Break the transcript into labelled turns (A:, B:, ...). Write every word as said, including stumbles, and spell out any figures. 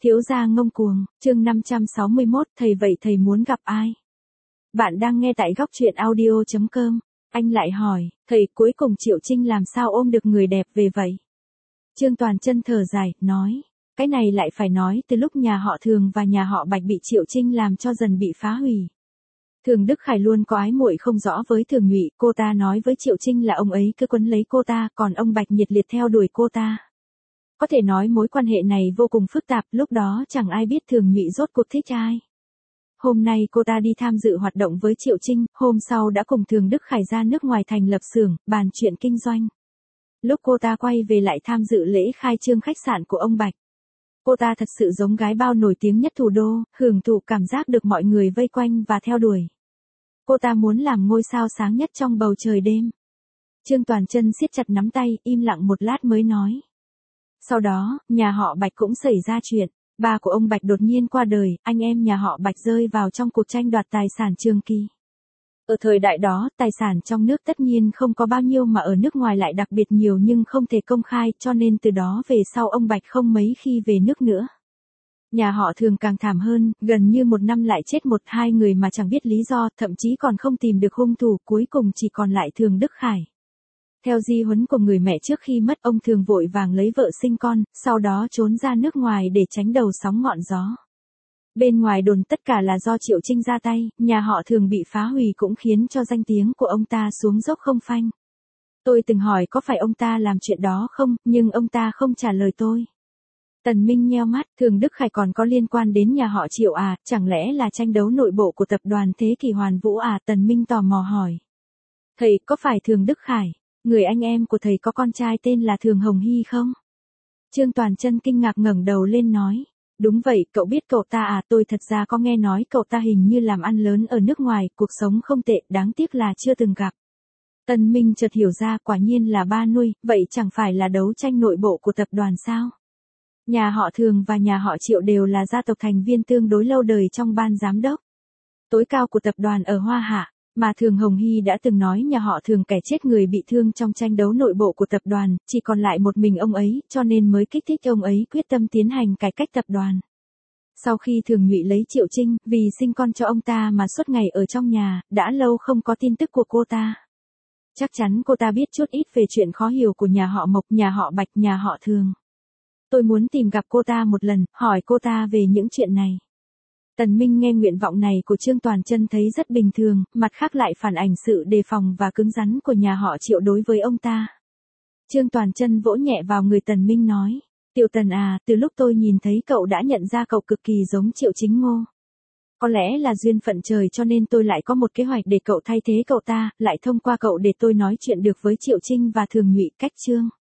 A: Thiếu gia ngông cuồng, chương năm trăm sáu mươi mốt, thầy vậy thầy muốn gặp ai? Bạn đang nghe tại góc truyện audio chấm com. Anh lại hỏi, thầy cuối cùng Triệu Trinh làm sao ôm được người đẹp về vậy? Trương Toàn Chân thở dài, nói, cái này lại phải nói từ lúc nhà họ Thường và nhà họ Bạch bị Triệu Trinh làm cho dần bị phá hủy. Thường Đức Khải luôn có ái muội không rõ với Thường Nhụy, cô ta nói với Triệu Trinh là ông ấy cứ quấn lấy cô ta, còn ông Bạch nhiệt liệt theo đuổi cô ta. Có thể nói mối quan hệ này vô cùng phức tạp, lúc đó chẳng ai biết Thường Nhụy rốt cuộc thích ai. Hôm nay cô ta đi tham dự hoạt động với Triệu Trinh, hôm sau đã cùng Thường Đức Khải ra nước ngoài thành lập xưởng, bàn chuyện kinh doanh. Lúc cô ta quay về lại tham dự lễ khai trương khách sạn của ông Bạch. Cô ta thật sự giống gái bao nổi tiếng nhất thủ đô, hưởng thụ cảm giác được mọi người vây quanh và theo đuổi. Cô ta muốn làm ngôi sao sáng nhất trong bầu trời đêm. Trương Toàn Chân siết chặt nắm tay, im lặng một lát mới nói. Sau đó, nhà họ Bạch cũng xảy ra chuyện, ba của ông Bạch đột nhiên qua đời, anh em nhà họ Bạch rơi vào trong cuộc tranh đoạt tài sản trường kỳ. Ở thời đại đó, tài sản trong nước tất nhiên không có bao nhiêu mà ở nước ngoài lại đặc biệt nhiều nhưng không thể công khai, cho nên từ đó về sau ông Bạch không mấy khi về nước nữa. Nhà họ Thường càng thảm hơn, gần như một năm lại chết một hai người mà chẳng biết lý do, thậm chí còn không tìm được hung thủ, cuối cùng chỉ còn lại Thường Đức Khải. Theo di huấn của người mẹ trước khi mất, ông Thường vội vàng lấy vợ sinh con, sau đó trốn ra nước ngoài để tránh đầu sóng ngọn gió. Bên ngoài đồn tất cả là do Triệu Trinh ra tay, nhà họ Thường bị phá hủy cũng khiến cho danh tiếng của ông ta xuống dốc không phanh. Tôi từng hỏi có phải ông ta làm chuyện đó không, nhưng ông ta không trả lời tôi. Tần Minh nheo mắt, Thường Đức Khải còn có liên quan đến nhà họ Triệu à, chẳng lẽ là tranh đấu nội bộ của tập đoàn Thế Kỷ Hoàn Vũ à? Tần Minh tò mò hỏi. Thầy, có phải Thường Đức Khải, người anh em của thầy có con trai tên là Thường Hồng Hy không? Trương Toàn Chân kinh ngạc ngẩng đầu lên nói. Đúng vậy, cậu biết cậu ta à? Tôi thật ra có nghe nói cậu ta hình như làm ăn lớn ở nước ngoài, cuộc sống không tệ, đáng tiếc là chưa từng gặp. Tần Minh chợt hiểu ra, quả nhiên là ba nuôi, vậy chẳng phải là đấu tranh nội bộ của tập đoàn sao? Nhà họ Thường và nhà họ Triệu đều là gia tộc thành viên tương đối lâu đời trong ban giám đốc tối cao của tập đoàn ở Hoa Hạ, mà Thường Hồng Hy đã từng nói nhà họ Thường kẻ chết người bị thương trong tranh đấu nội bộ của tập đoàn, chỉ còn lại một mình ông ấy, cho nên mới kích thích ông ấy quyết tâm tiến hành cải cách tập đoàn. Sau khi Thường Nhụy lấy Triệu Trinh, vì sinh con cho ông ta mà suốt ngày ở trong nhà, đã lâu không có tin tức của cô ta. Chắc chắn cô ta biết chút ít về chuyện khó hiểu của nhà họ Mộc, nhà họ Bạch, nhà họ Thường. Tôi muốn tìm gặp cô ta một lần, hỏi cô ta về những chuyện này. Tần Minh nghe nguyện vọng này của Trương Toàn Chân thấy rất bình thường, mặt khác lại phản ảnh sự đề phòng và cứng rắn của nhà họ Triệu đối với ông ta. Trương Toàn Chân vỗ nhẹ vào người Tần Minh nói, Tiểu Tần à, từ lúc tôi nhìn thấy cậu đã nhận ra cậu cực kỳ giống Triệu Chính Ngô. Có lẽ là duyên phận trời cho nên tôi lại có một kế hoạch để cậu thay thế cậu ta, lại thông qua cậu để tôi nói chuyện được với Triệu Trinh và Thường Nhụy cách chương.